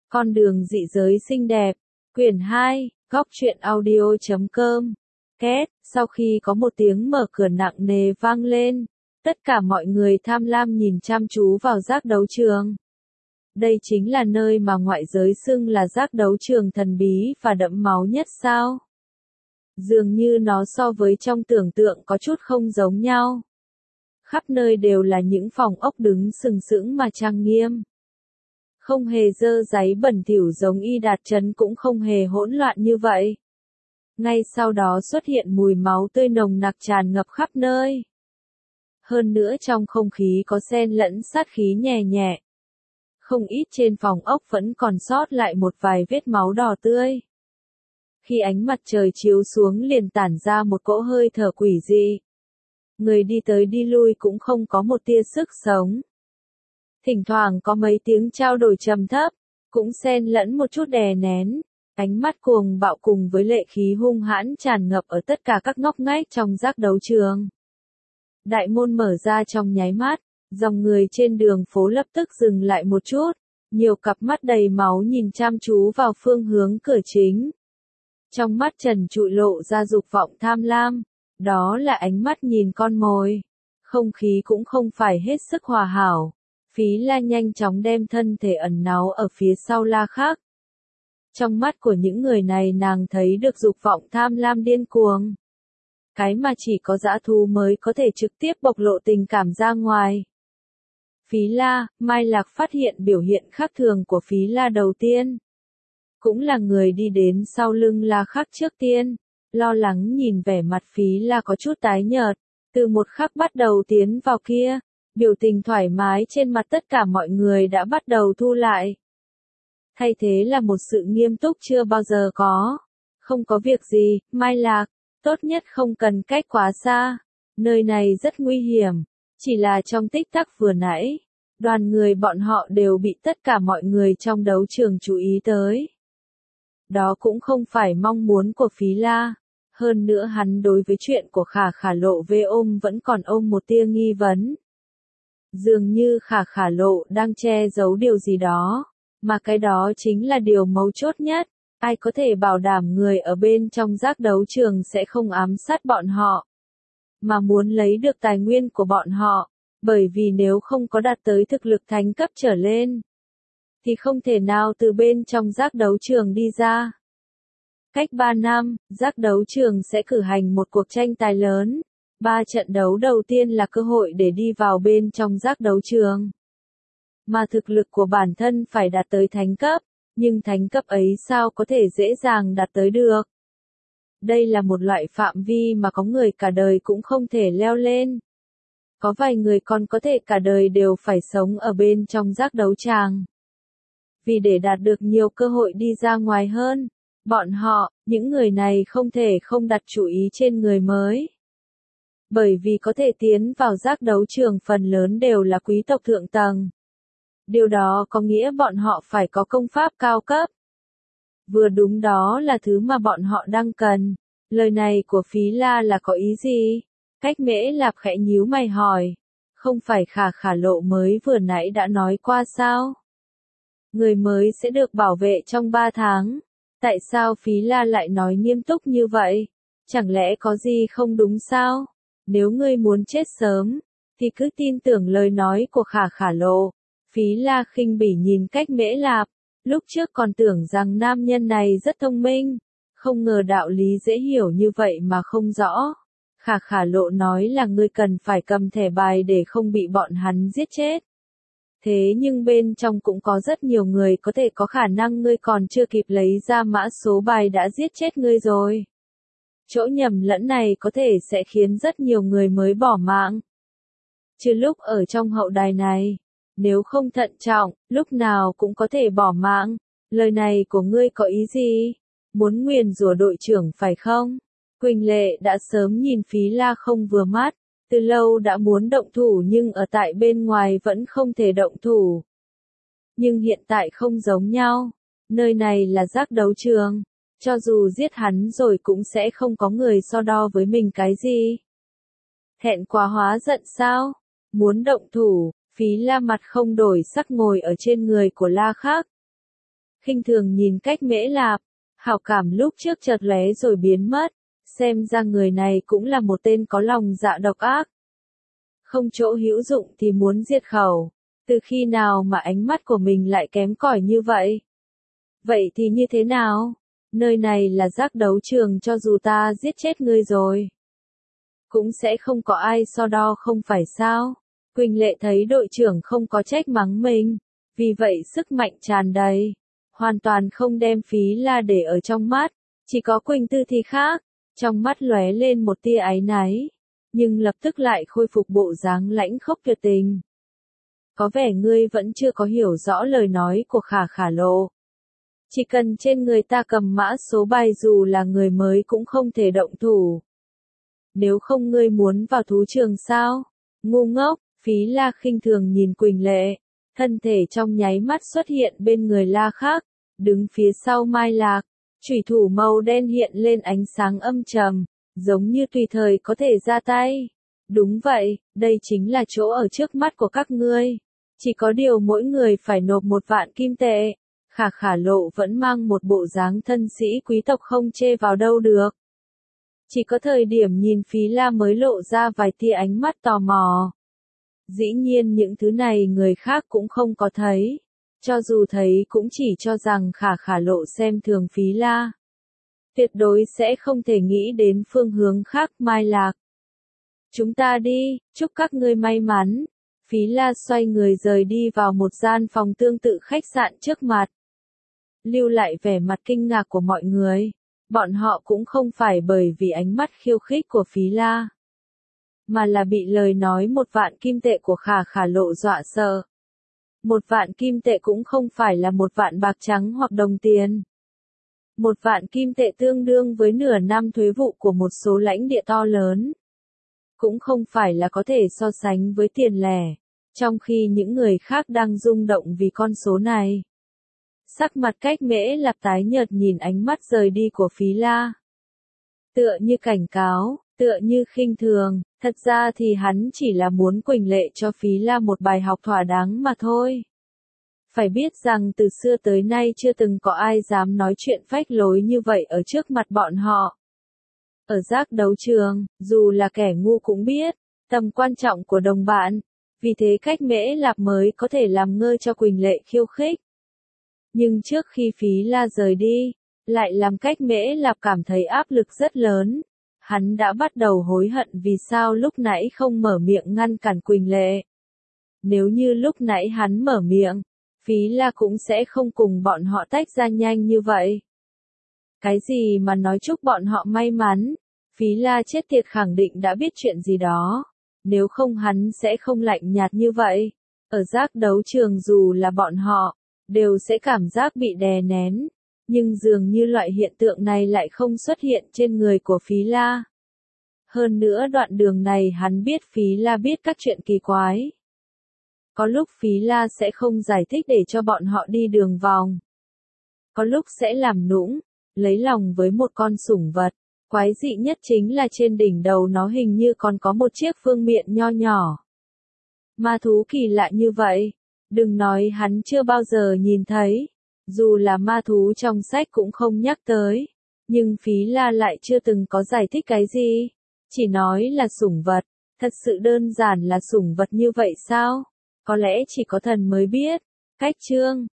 Con đường dị giới xinh đẹp, quyển 2, góc truyện audio.com. Két, sau khi có một tiếng mở cửa nặng nề vang lên, tất cả mọi người tham lam nhìn chăm chú vào giác đấu trường. Đây chính là nơi mà ngoại giới xưng là giác đấu trường thần bí và đẫm máu nhất sao? Dường như nó so với trong tưởng tượng có chút không giống nhau. Khắp nơi đều là những phòng ốc đứng sừng sững mà trang nghiêm. Không hề dơ dáy bẩn thỉu giống Y Đạt Trấn, cũng không hề hỗn loạn như vậy. Ngay sau đó xuất hiện mùi máu tươi nồng nặc tràn ngập khắp nơi. Hơn nữa trong không khí có xen lẫn sát khí nhẹ nhẹ. Không ít trên phòng ốc vẫn còn sót lại một vài vết máu đỏ tươi. Khi ánh mặt trời chiếu xuống liền tản ra một cỗ hơi thở quỷ dị. Người đi tới đi lui cũng không có một tia sức sống. Thỉnh thoảng có mấy tiếng trao đổi trầm thấp, cũng xen lẫn một chút đè nén. Ánh mắt cuồng bạo cùng với lệ khí hung hãn tràn ngập ở tất cả các ngóc ngách trong giác đấu trường. Đại môn mở ra trong nháy mắt, dòng người trên đường phố lập tức dừng lại một chút, nhiều cặp mắt đầy máu nhìn chăm chú vào phương hướng cửa chính. Trong mắt trần trụi lộ ra dục vọng tham lam, đó là ánh mắt nhìn con mồi. Không khí cũng không phải hết sức hòa hảo. Phí La nhanh chóng đem thân thể ẩn náu ở phía sau La Khắc. Trong mắt của những người này nàng thấy được dục vọng tham lam điên cuồng. Cái mà chỉ có dã thú mới có thể trực tiếp bộc lộ tình cảm ra ngoài. Phí La, Mai Lạc phát hiện biểu hiện khác thường của Phí La đầu tiên. Cũng là người đi đến sau lưng La Khắc trước tiên, lo lắng nhìn vẻ mặt Phí La có chút tái nhợt, từ một khắc bắt đầu tiến vào kia. Biểu tình thoải mái trên mặt tất cả mọi người đã bắt đầu thu lại. Thay thế là một sự nghiêm túc chưa bao giờ có. Không có việc gì, Mai Lạc, tốt nhất không cần cách quá xa. Nơi này rất nguy hiểm. Chỉ là trong tích tắc vừa nãy, đoàn người bọn họ đều bị tất cả mọi người trong đấu trường chú ý tới. Đó cũng không phải mong muốn của Phí La. Hơn nữa hắn đối với chuyện của Khả Lộ về vẫn còn ôm một tia nghi vấn. Dường như Khả Lộ đang che giấu điều gì đó, mà cái đó chính là điều mấu chốt nhất. Ai có thể bảo đảm người ở bên trong giác đấu trường sẽ không ám sát bọn họ, mà muốn lấy được tài nguyên của bọn họ, bởi vì nếu không có đạt tới thực lực thánh cấp trở lên, thì không thể nào từ bên trong giác đấu trường đi ra. Cách 3 năm, giác đấu trường sẽ cử hành một cuộc tranh tài lớn. 3 trận đấu đầu tiên là cơ hội để đi vào bên trong giác đấu trường. Mà thực lực của bản thân phải đạt tới thánh cấp, nhưng thánh cấp ấy sao có thể dễ dàng đạt tới được. Đây là một loại phạm vi mà có người cả đời cũng không thể leo lên. Có vài người còn có thể cả đời đều phải sống ở bên trong giác đấu tràng. Vì để đạt được nhiều cơ hội đi ra ngoài hơn, bọn họ, những người này không thể không đặt chú ý trên người mới. Bởi vì có thể tiến vào giác đấu trường phần lớn đều là quý tộc thượng tầng. Điều đó có nghĩa bọn họ phải có công pháp cao cấp. Vừa đúng đó là thứ mà bọn họ đang cần. Lời này của Phí La là có ý gì? Cách Mễ Lạp khẽ nhíu mày hỏi. Không phải Khả Lộ mới vừa nãy đã nói qua sao? Người mới sẽ được bảo vệ trong 3 tháng. Tại sao Phí La lại nói nghiêm túc như vậy? Chẳng lẽ có gì không đúng sao? Nếu ngươi muốn chết sớm, thì cứ tin tưởng lời nói của Khả Lộ. Phí La khinh bỉ nhìn Cách Mễ Lạp, lúc trước còn tưởng rằng nam nhân này rất thông minh, không ngờ đạo lý dễ hiểu như vậy mà không rõ. Khả Lộ nói là ngươi cần phải cầm thẻ bài để không bị bọn hắn giết chết. Thế nhưng bên trong cũng có rất nhiều người có thể có khả năng ngươi còn chưa kịp lấy ra mã số bài đã giết chết ngươi rồi. Chỗ nhầm lẫn này có thể sẽ khiến rất nhiều người mới bỏ mạng. Trừ lúc ở trong hậu đài này, nếu không thận trọng, lúc nào cũng có thể bỏ mạng. Lời này của ngươi có ý gì? Muốn nguyền rủa đội trưởng phải không? Quỳnh Lệ đã sớm nhìn Phí La không vừa mắt, từ lâu đã muốn động thủ nhưng ở tại bên ngoài vẫn không thể động thủ. Nhưng hiện tại không giống nhau, nơi này là giác đấu trường. Cho dù giết hắn rồi cũng sẽ không có người so đo với mình cái gì. Thẹn quá hóa giận sao? Muốn động thủ, Phí La mặt không đổi sắc ngồi ở trên người của La Khắc. khinh thường nhìn Cách Mễ Lạp, hảo cảm lúc trước chợt lóe rồi biến mất, xem ra người này cũng là một tên có lòng dạ độc ác. Không chỗ hữu dụng thì muốn diệt khẩu, từ khi nào mà ánh mắt của mình lại kém cỏi như vậy? Vậy thì như thế nào? Nơi này là giác đấu trường, cho dù ta giết chết ngươi rồi, cũng sẽ không có ai so đo không phải sao? Quỳnh Lệ thấy đội trưởng không có trách mắng mình, vì vậy sức mạnh tràn đầy, hoàn toàn không đem Phí La để ở trong mắt, chỉ có Quỳnh Tư thì khác, trong mắt lóe lên một tia áy náy, nhưng lập tức lại khôi phục bộ dáng lãnh khốc tuyệt tình. Có vẻ ngươi vẫn chưa có hiểu rõ lời nói của Khả Khả Lộ. Chỉ cần trên người ta cầm mã số bài, dù là người mới cũng không thể động thủ. Nếu không ngươi muốn vào thú trường sao? Ngu ngốc. Phí La khinh thường nhìn Quỳnh Lệ, thân thể trong nháy mắt xuất hiện bên người La Khắc, đứng phía sau Mai Lạc, chủy thủ màu đen hiện lên ánh sáng âm trầm, giống như tùy thời có thể ra tay. Đúng vậy, đây chính là chỗ ở trước mắt của các ngươi. Chỉ có điều mỗi người phải nộp 1.000 kim tệ. Khả Khả Lộ vẫn mang một bộ dáng thân sĩ quý tộc không chê vào đâu được. Chỉ có thời điểm nhìn Phí La mới lộ ra vài tia ánh mắt tò mò. Dĩ nhiên những thứ này người khác cũng không có thấy. Cho dù thấy cũng chỉ cho rằng Khả Khả Lộ xem thường Phí La. Tuyệt đối sẽ không thể nghĩ đến phương hướng khác. Mai Lạc. Chúng ta đi, chúc các ngươi may mắn. Phí La xoay người rời đi vào một gian phòng tương tự khách sạn trước mặt. Lưu lại vẻ mặt kinh ngạc của mọi người. Bọn họ cũng không phải bởi vì ánh mắt khiêu khích của Phí La, mà là bị lời nói 1.000 kim tệ của Khả Khả Lộ dọa sợ. 1.000 kim tệ cũng không phải là 1.000 bạc trắng hoặc đồng tiền. 1.000 kim tệ tương đương với nửa năm thuế vụ của một số lãnh địa to lớn. Cũng không phải là có thể so sánh với tiền lẻ, trong khi những người khác đang rung động vì con số này. Sắc mặt Cách Mễ Lạp tái nhợt nhìn ánh mắt rời đi của Phí La. Tựa như cảnh cáo, tựa như khinh thường, thật ra thì hắn chỉ là muốn Quỳnh Lệ cho Phí La một bài học thỏa đáng mà thôi. Phải biết rằng từ xưa tới nay chưa từng có ai dám nói chuyện phách lối như vậy ở trước mặt bọn họ. Ở giác đấu trường, dù là kẻ ngu cũng biết tầm quan trọng của đồng bạn, vì thế Cách Mễ Lạp mới có thể làm ngơ cho Quỳnh Lệ khiêu khích. Nhưng trước khi Phí La rời đi, lại làm Cách Mễ Lạp cảm thấy áp lực rất lớn. Hắn đã bắt đầu hối hận vì sao lúc nãy không mở miệng ngăn cản Quỳnh Lệ. Nếu như lúc nãy hắn mở miệng, Phí La cũng sẽ không cùng bọn họ tách ra nhanh như vậy. Cái gì mà nói chúc bọn họ may mắn, Phí La chết tiệt khẳng định đã biết chuyện gì đó. Nếu không hắn sẽ không lạnh nhạt như vậy. Ở giác đấu trường dù là bọn họ, đều sẽ cảm giác bị đè nén. Nhưng dường như loại hiện tượng này lại không xuất hiện trên người của Phí La. Hơn nữa đoạn đường này hắn biết Phí La biết các chuyện kỳ quái. Có lúc Phí La sẽ không giải thích để cho bọn họ đi đường vòng. Có lúc sẽ làm nũng, lấy lòng với một con sủng vật. Quái dị nhất chính là trên đỉnh đầu nó hình như còn có một chiếc phương miện nho nhỏ. Ma thú kỳ lạ như vậy, đừng nói hắn chưa bao giờ nhìn thấy. Dù là ma thú trong sách cũng không nhắc tới. Nhưng Phí La lại chưa từng có giải thích cái gì. Chỉ nói là sủng vật. Thật sự đơn giản là sủng vật như vậy sao? Có lẽ chỉ có thần mới biết. Cách chương